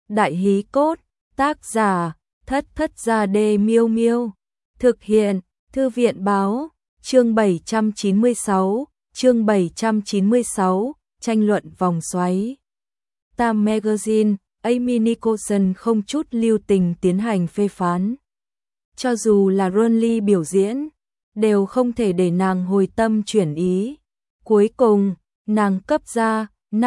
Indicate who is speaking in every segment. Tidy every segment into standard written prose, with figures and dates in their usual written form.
Speaker 1: Đại hí cốt, tác giả, Thất Gia Đê Miêu Miêu. Thực hiện, Thư viện báo, chương 796, tranh luận vòng xoáy. Time Magazine, Amy Nicholson không chút lưu tình tiến hành phê phán. Cho dù là Ronly biểu diễn, đều không thể để nàng hồi tâm chuyển ý. Cuối cùng, nàng cấp ra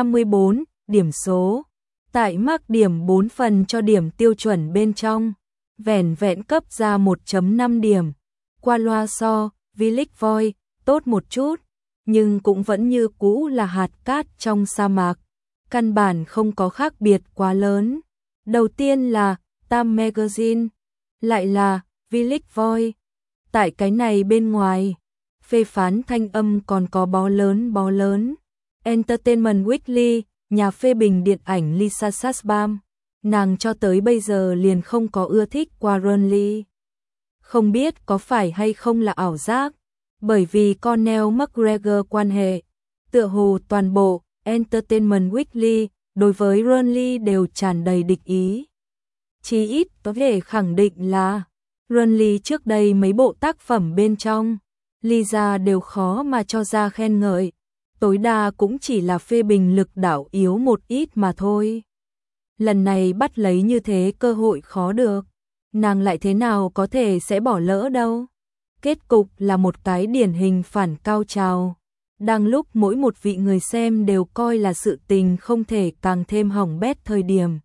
Speaker 1: 54 điểm số. Tại mác điểm 4 phần cho điểm tiêu chuẩn bên trong, vẻn vẹn cấp ra 1.5 điểm. Qua loa so, Village Voice, tốt một chút, nhưng cũng vẫn như cũ là hạt cát trong sa mạc. Căn bản không có khác biệt quá lớn. Đầu tiên là Time Magazine, lại là Village Voice. Tại cái này bên ngoài, phê phán thanh âm còn có bó lớn. Entertainment Weekly, nhà phê bình điện ảnh Lisa Sasbam, nàng cho tới bây giờ liền không có ưa thích qua Ronly. Không biết có phải hay không là ảo giác, bởi vì Conor McGregor quan hệ, tựa hồ toàn bộ Entertainment Weekly đối với Ronly đều tràn đầy địch ý. Chí ít có thể khẳng định là Ronly trước đây mấy bộ tác phẩm bên trong, Lisa đều khó mà cho ra khen ngợi, tối đa cũng chỉ là phê bình lực đạo yếu một ít mà thôi. Lần này bắt lấy như thế cơ hội khó được, nàng lại thế nào có thể sẽ bỏ lỡ đâu. Kết cục là một cái điển hình phản cao trào, đang lúc mỗi một vị người xem đều coi là sự tình không thể càng thêm hỏng bét thời điểm.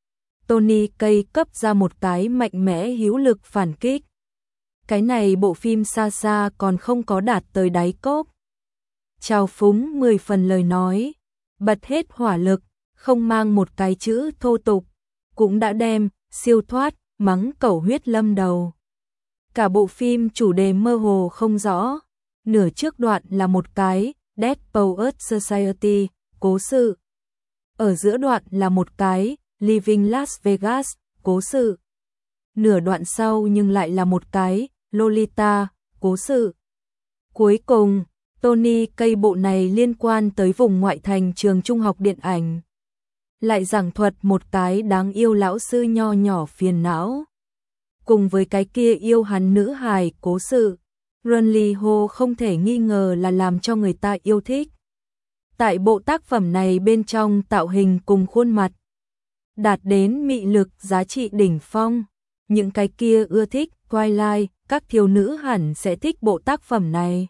Speaker 1: Tony Kaye cấp ra một cái mạnh mẽ hữu lực phản kích. Cái này bộ phim xa xa còn không có đạt tới đáy cốc. Trào phúng 10 phần lời nói, bật hết hỏa lực, không mang một cái chữ thô tục, cũng đã đem siêu thoát mắng cẩu huyết lâm đầu. Cả bộ phim chủ đề mơ hồ không rõ, nửa trước đoạn là một cái Dead Poets Society cố sự, ở giữa đoạn là một cái Living Las Vegas cố sự, nửa đoạn sau nhưng lại là một cái Lolita cố sự. Cuối cùng, Tony Kaye bộ này liên quan tới vùng ngoại thành trường trung học điện ảnh, lại giảng thuật một cái đáng yêu lão sư nho nhỏ phiền não, cùng với cái kia yêu hắn nữ hài cố sự. Ronly Ho không thể nghi ngờ là làm cho người ta yêu thích. Tại bộ tác phẩm này bên trong tạo hình cùng khuôn mặt đạt đến mị lực giá trị đỉnh phong, những cái kia ưa thích Twilight, các thiếu nữ hẳn sẽ thích bộ tác phẩm này.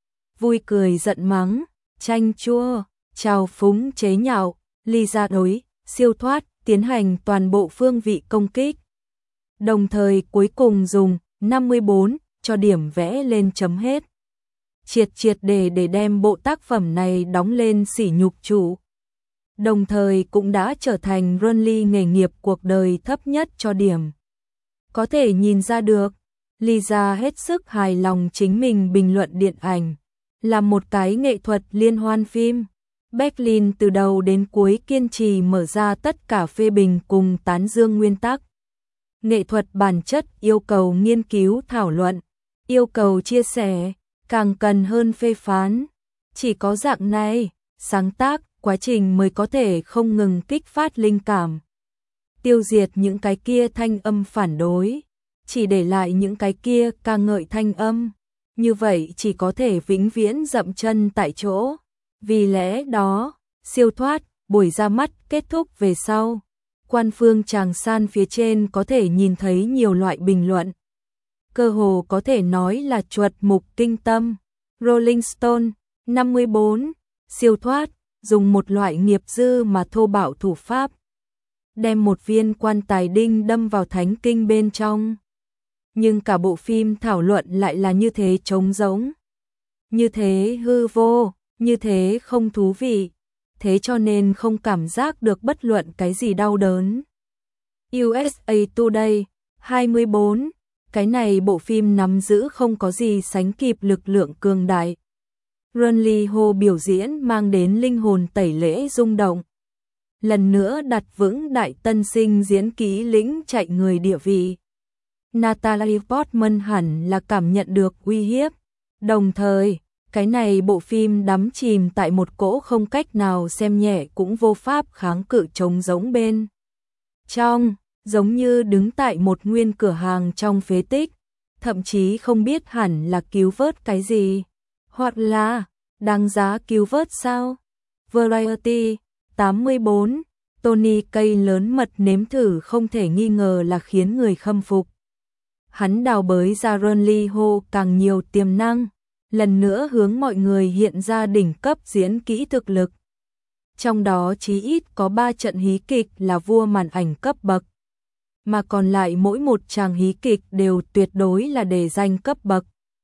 Speaker 1: Vui cười giận mắng, chanh chua, trào phúng chế nhạo, Lisa đối, siêu thoát, tiến hành toàn bộ phương vị công kích. Đồng thời cuối cùng dùng 54 cho điểm vẽ lên chấm hết. Triệt để đem bộ tác phẩm này đóng lên sỉ nhục chủ. Đồng thời cũng đã trở thành Ronly nghề nghiệp cuộc đời thấp nhất cho điểm. Có thể nhìn ra được, Lisa hết sức hài lòng chính mình bình luận điện ảnh, là một cái nghệ thuật liên hoan phim. Berlin từ đầu đến cuối kiên trì mở ra tất cả phê bình cùng tán dương nguyên tắc. Nghệ thuật bản chất yêu cầu nghiên cứu thảo luận, yêu cầu chia sẻ, càng cần hơn phê phán. Chỉ có dạng này, sáng tác, quá trình mới có thể không ngừng kích phát linh cảm. Tiêu diệt những cái kia thanh âm phản đối, chỉ để lại những cái kia ca ngợi thanh âm. Như vậy chỉ có thể vĩnh viễn dậm chân tại chỗ. Vì lẽ đó, siêu thoát, buổi ra mắt kết thúc về sau. Quan phương tràng san phía trên có thể nhìn thấy nhiều loại bình luận. Cơ hồ có thể nói là chuột mục kinh tâm. Rolling Stone, 54, siêu thoát, dùng một loại nghiệp dư mà thô bạo thủ pháp, đem một viên quan tài đinh đâm vào thánh kinh bên trong. Nhưng cả bộ phim thảo luận lại là như thế trống rỗng, như thế hư vô, như thế không thú vị, thế cho nên không cảm giác được bất luận cái gì đau đớn. USA Today, 24, cái này bộ phim nắm giữ không có gì sánh kịp lực lượng cường đại. Ronly Ho biểu diễn mang đến linh hồn tẩy lễ rung động. Lần nữa đặt vững đại tân sinh diễn kỹ lĩnh chạy người địa vị. Natalie Portman hẳn là cảm nhận được uy hiếp. Đồng thời, cái này bộ phim đắm chìm tại một cỗ không cách nào xem nhẹ cũng vô pháp kháng cự trống rỗng bên trong, giống như đứng tại một nguyên cửa hàng trong phế tích, thậm chí không biết hẳn là cứu vớt cái gì, hoặc là đáng giá cứu vớt sao? Variety 84, Tony cây lớn mật nếm thử không thể nghi ngờ là khiến người khâm phục. Hắn đào bới ra Burnley Hall càng nhiều tiềm năng, lần nữa hướng mọi người hiện ra đỉnh cấp diễn kỹ thực lực. Trong đó chí ít có 3 trận hí kịch là vua màn ảnh cấp bậc, mà còn lại mỗi một tràng hí kịch đều tuyệt đối là đề danh cấp bậc.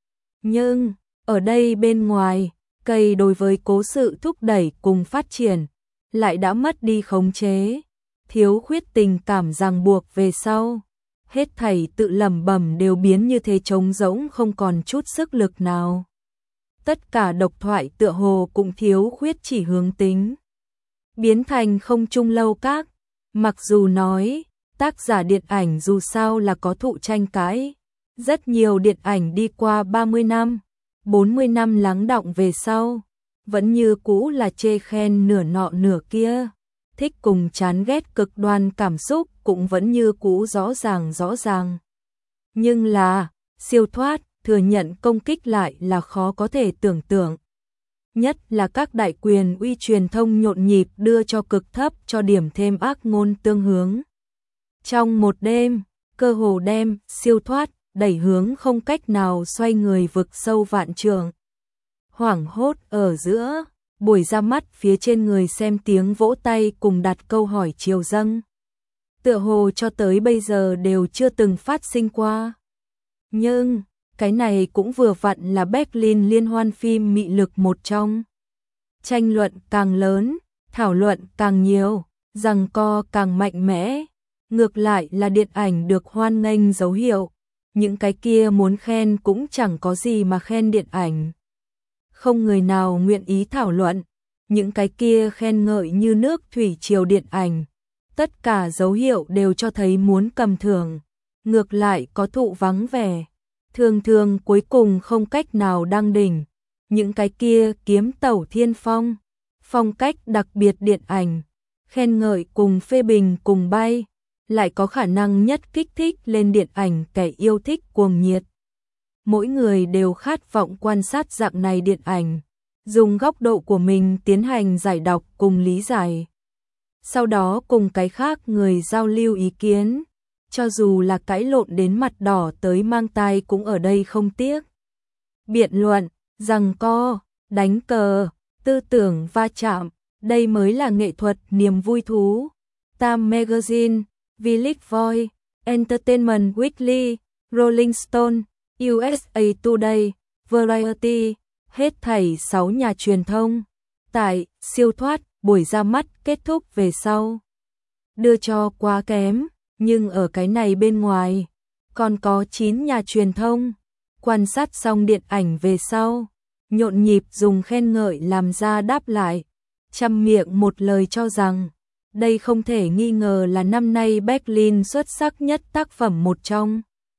Speaker 1: Nhưng, ở đây bên ngoài, cây đối với cố sự thúc đẩy cùng phát triển, lại đã mất đi khống chế, thiếu khuyết tình cảm ràng buộc về sau. Hết thảy tự lẩm bẩm đều biến như thế trống rỗng không còn chút sức lực nào. Tất cả độc thoại tựa hồ cũng thiếu khuyết chỉ hướng tính. Biến thành không trung lâu các, mặc dù nói, tác giả điện ảnh dù sao là có thụ tranh cãi. Rất nhiều điện ảnh đi qua 30 năm, 40 năm lắng đọng về sau, vẫn như cũ là chê khen nửa nọ nửa kia. Thích cùng chán ghét cực đoan cảm xúc cũng vẫn như cũ rõ ràng. Nhưng là, siêu thoát, thừa nhận công kích lại là khó có thể tưởng tượng. Nhất là các đại quyền uy truyền thông nhộn nhịp đưa cho cực thấp cho điểm thêm ác ngôn tương hướng. Trong một đêm, cơ hồ đem siêu thoát đẩy hướng không cách nào xoay người vực sâu vạn trượng. Hoảng hốt ở giữa, buổi ra mắt phía trên người xem tiếng vỗ tay cùng đặt câu hỏi triều dâng. Tựa hồ cho tới bây giờ đều chưa từng phát sinh qua. Nhưng, cái này cũng vừa vặn là Berlin liên hoan phim mị lực một trong. Tranh luận càng lớn, thảo luận càng nhiều, giằng co càng mạnh mẽ. Ngược lại là điện ảnh được hoan nghênh dấu hiệu. Những cái kia muốn khen cũng chẳng có gì mà khen điện ảnh. Không người nào nguyện ý thảo luận. Những cái kia khen ngợi như nước thủy triều điện ảnh. Tất cả dấu hiệu đều cho thấy muốn cầm thưởng. Ngược lại có thụ vắng vẻ. Thường cuối cùng không cách nào đăng đỉnh. Những cái kia kiếm tẩu thiên phong. Phong cách đặc biệt điện ảnh. Khen ngợi cùng phê bình cùng bay. Lại có khả năng nhất kích thích lên điện ảnh kẻ yêu thích cuồng nhiệt. Mỗi người đều khát vọng quan sát dạng này điện ảnh, dùng góc độ của mình tiến hành giải đọc cùng lý giải. Sau đó cùng cái khác người giao lưu ý kiến, cho dù là cãi lộn đến mặt đỏ tới mang tai cũng ở đây không tiếc. Biện luận, giằng co, đánh cờ, tư tưởng va chạm, đây mới là nghệ thuật niềm vui thú. Time Magazine, Village Voice, Entertainment Weekly, Rolling Stone, USA Today, Variety, hết thảy 6 nhà truyền thông. Tại siêu thoát, buổi ra mắt kết thúc về sau. Đưa cho quá kém, nhưng ở cái này bên ngoài, còn có 9 nhà truyền thông. Quan sát xong điện ảnh về sau, nhộn nhịp dùng khen ngợi làm ra đáp lại. Trăm miệng một lời cho rằng, đây không thể nghi ngờ là năm nay Berlin xuất sắc nhất tác phẩm một trong.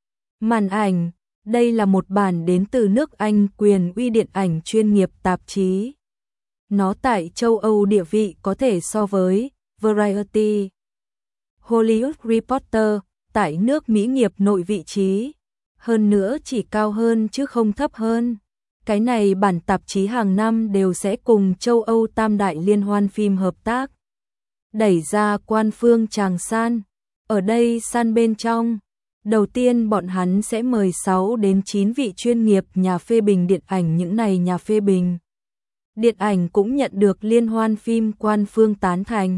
Speaker 1: Màn ảnh, đây là một bản đến từ nước Anh quyền uy điện ảnh chuyên nghiệp tạp chí. Nó tại châu Âu địa vị có thể so với Variety, Hollywood Reporter, tại nước Mỹ nghiệp nội vị trí. Hơn nữa chỉ cao hơn chứ không thấp hơn. Cái này bản tạp chí hàng năm đều sẽ cùng châu Âu tam đại liên hoan phim hợp tác. Đẩy ra quan phương tràng san. Ở đây san bên trong, đầu tiên bọn hắn sẽ mời 6 đến 9 vị chuyên nghiệp nhà phê bình điện ảnh. Những này nhà phê bình điện ảnh cũng nhận được liên hoan phim quan phương tán thành.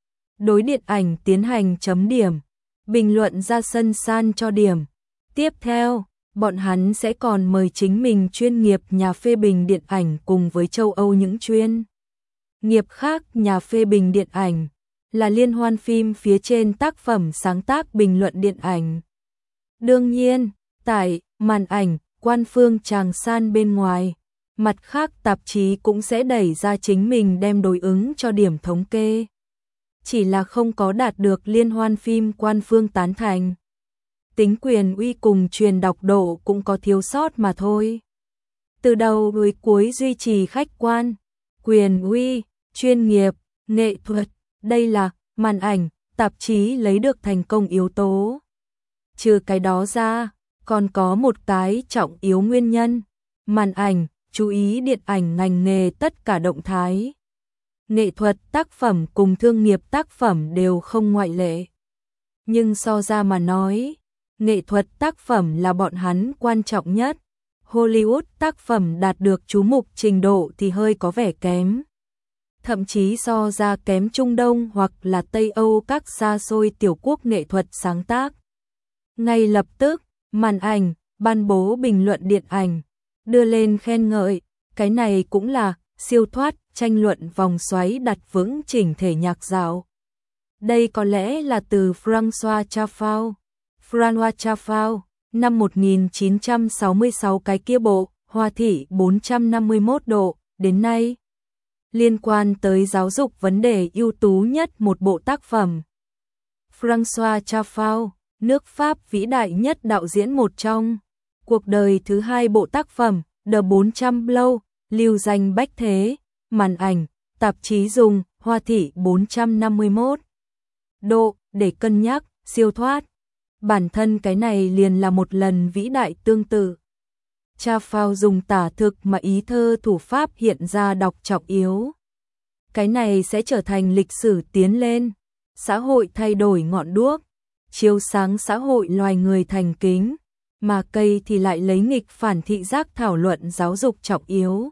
Speaker 1: Đối điện ảnh tiến hành chấm điểm, bình luận ra sân san cho điểm. Tiếp theo, bọn hắn sẽ còn mời chính mình chuyên nghiệp nhà phê bình điện ảnh cùng với châu Âu những chuyên nghiệp khác nhà phê bình điện ảnh, là liên hoan phim phía trên tác phẩm sáng tác bình luận điện ảnh. Đương nhiên, tại màn ảnh, quan phương tràng san bên ngoài, mặt khác tạp chí cũng sẽ đẩy ra chính mình đem đối ứng cho điểm thống kê. Chỉ là không có đạt được liên hoan phim quan phương tán thành. Tính quyền uy cùng truyền đọc độ cũng có thiếu sót mà thôi. Từ đầu đến cuối duy trì khách quan, quyền uy, chuyên nghiệp, nghệ thuật, đây là màn ảnh, tạp chí lấy được thành công yếu tố. Trừ cái đó ra, còn có một cái trọng yếu nguyên nhân. Màn ảnh, chú ý điện ảnh ngành nghề tất cả động thái. Nghệ thuật tác phẩm cùng thương nghiệp tác phẩm đều không ngoại lệ. Nhưng so ra mà nói, nghệ thuật tác phẩm là bọn hắn quan trọng nhất. Hollywood tác phẩm đạt được chú mục trình độ thì hơi có vẻ kém. Thậm chí so ra kém Trung Đông hoặc là Tây Âu các xa xôi tiểu quốc nghệ thuật sáng tác. Ngay lập tức, màn ảnh, ban bố bình luận điện ảnh, đưa lên khen ngợi, cái này cũng là siêu thoát, tranh luận vòng xoáy đặt vững chỉnh thể nhạc dạo. Đây có lẽ là từ François Truffaut. François Truffaut, năm 1966 cái kia bộ, Hoa thị 451 độ, đến nay. Liên quan tới giáo dục vấn đề ưu tú nhất một bộ tác phẩm. François Truffaut, nước Pháp vĩ đại nhất đạo diễn một trong. Cuộc đời thứ hai bộ tác phẩm, The 400 Blow, lưu danh bách thế, màn ảnh, tạp chí dùng, Hoa thị 451 độ, để cân nhắc, siêu thoát. Bản thân cái này liền là một lần vĩ đại tương tự. Truffaut dùng tả thực mà ý thơ thủ pháp hiện ra đọc trọng yếu. Cái này sẽ trở thành lịch sử tiến lên, xã hội thay đổi ngọn đuốc, chiếu sáng xã hội loài người thành kính, mà cây thì lại lấy nghịch phản thị giác thảo luận giáo dục trọng yếu.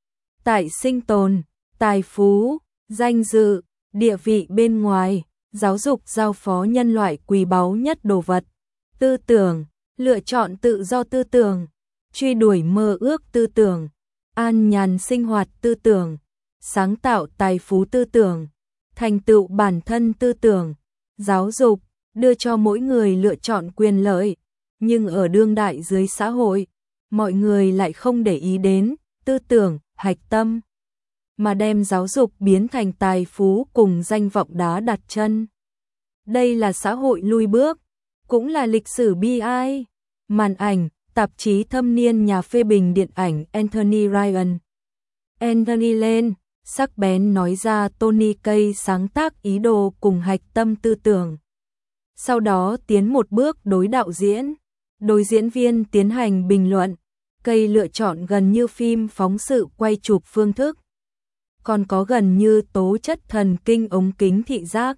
Speaker 1: Tại sinh tồn, tài phú, danh dự, địa vị bên ngoài, giáo dục giao phó nhân loại quý báu nhất đồ vật, tư tưởng, lựa chọn tự do tư tưởng, truy đuổi mơ ước tư tưởng, an nhàn sinh hoạt tư tưởng, sáng tạo tài phú tư tưởng, thành tựu bản thân tư tưởng, giáo dục, đưa cho mỗi người lựa chọn quyền lợi, nhưng ở đương đại dưới xã hội, mọi người lại không để ý đến tư tưởng, hạch tâm, mà đem giáo dục biến thành tài phú cùng danh vọng đá đặt chân. Đây là xã hội lui bước, cũng là lịch sử bi ai. Màn ảnh, tạp chí thâm niên nhà phê bình điện ảnh Anthony Ryan. Anthony Lane, sắc bén nói ra Tony Kaye sáng tác ý đồ cùng hạch tâm tư tưởng. Sau đó tiến một bước đối đạo diễn, đối diễn viên tiến hành bình luận. Kaye lựa chọn gần như phim phóng sự quay chụp phương thức. Còn có gần như tố chất thần kinh ống kính thị giác.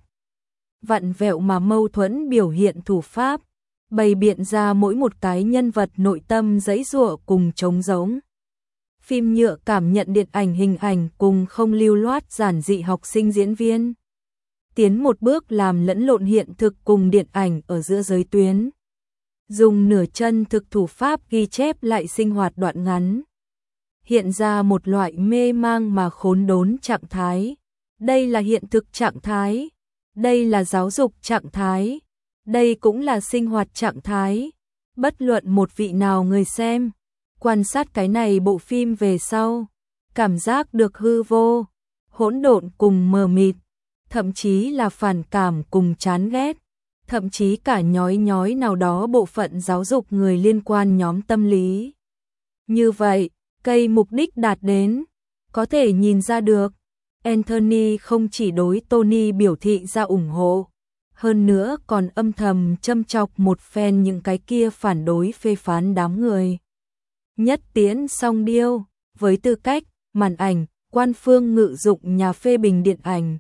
Speaker 1: Vặn vẹo mà mâu thuẫn biểu hiện thủ pháp, bày biện ra mỗi một cái nhân vật nội tâm giãy giụa cùng trống rỗng. Phim nhựa cảm nhận điện ảnh hình ảnh cùng không lưu loát giản dị học sinh diễn viên. Tiến một bước làm lẫn lộn hiện thực cùng điện ảnh ở giữa giới tuyến. Dùng nửa chân thực thủ pháp ghi chép lại sinh hoạt đoạn ngắn. Hiện ra một loại mê mang mà khốn đốn trạng thái. Đây là hiện thực trạng thái. Đây là giáo dục trạng thái. Đây cũng là sinh hoạt trạng thái. Bất luận một vị nào người xem, quan sát cái này bộ phim về sau, cảm giác được hư vô, hỗn độn cùng mờ mịt, thậm chí là phản cảm cùng chán ghét, thậm chí cả nhói nhói nào đó bộ phận giáo dục người liên quan nhóm tâm lý. Như vậy, Kaye mục đích đạt đến, có thể nhìn ra được. Anthony không chỉ đối Tony biểu thị ra ủng hộ, hơn nữa còn âm thầm châm chọc một phen những cái kia phản đối phê phán đám người. Nhất tiễn song điêu, với tư cách, màn ảnh, quan phương ngự dụng nhà phê bình điện ảnh.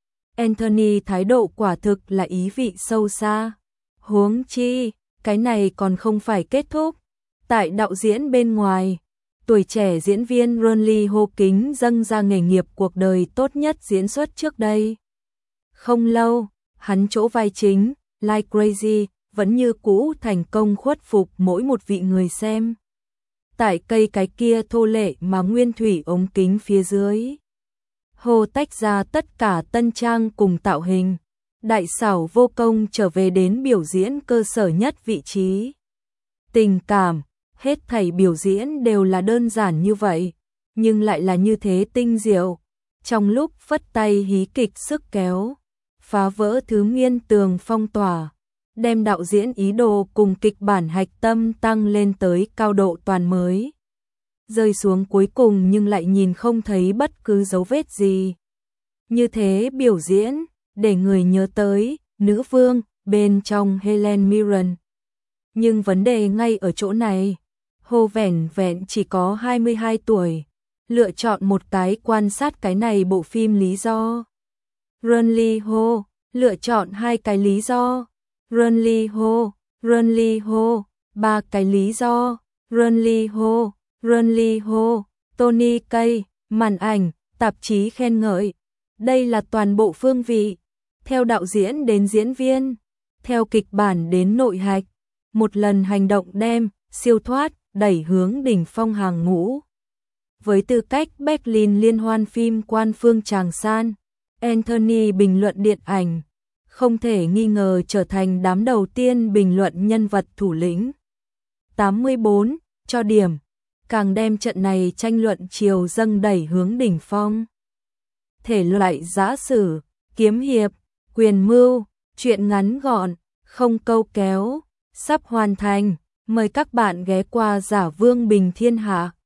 Speaker 1: Anthony thái độ quả thực là ý vị sâu xa. Huống chi, cái này còn không phải kết thúc. Tại đạo diễn bên ngoài, tuổi trẻ diễn viên Ronnie hô kính dâng ra nghề nghiệp cuộc đời tốt nhất diễn xuất trước đây. Không lâu, hắn chỗ vai chính, Like Crazy, vẫn như cũ thành công khuất phục mỗi một vị người xem. Tại cây cái kia thô lệ mà nguyên thủy ống kính phía dưới. Hồ tách ra tất cả tân trang cùng tạo hình. Đại xảo vô công trở về đến biểu diễn cơ sở nhất vị trí. Tình cảm, hết thảy biểu diễn đều là đơn giản như vậy, nhưng lại là như thế tinh diệu. Trong lúc phất tay hí kịch sức kéo, phá vỡ thứ nguyên tường phong tỏa, đem đạo diễn ý đồ cùng kịch bản hạch tâm tăng lên tới cao độ toàn mới. Rơi xuống cuối cùng nhưng lại nhìn không thấy bất cứ dấu vết gì. Như thế biểu diễn, để người nhớ tới, nữ vương, bên trong Helen Mirren. Nhưng vấn đề ngay ở chỗ này, Hồ vẻn vẹn chỉ có 22 tuổi, lựa chọn một tái quan sát cái này bộ phim lý do. Runley Ho, lựa chọn 2 cái lý do. Runley Ho, 3 cái lý do. Runley Ho, Tony Kaye, màn ảnh, tạp chí khen ngợi. Đây là toàn bộ phương vị, theo đạo diễn đến diễn viên, theo kịch bản đến nội hạch, một lần hành động đem siêu thoát đẩy hướng đỉnh phong hàng ngũ. Với tư cách Berlin liên hoan phim quan phương tràng san, Anthony bình luận điện ảnh, không thể nghi ngờ trở thành đám đầu tiên bình luận nhân vật thủ lĩnh. 84 cho điểm, càng đem trận này tranh luận chiều dâng đẩy hướng đỉnh phong. Thể loại giã sử, kiếm hiệp, quyền mưu, truyện ngắn gọn, không câu kéo, sắp hoàn thành, mời các bạn ghé qua Giả Vương Bình Thiên Hạ.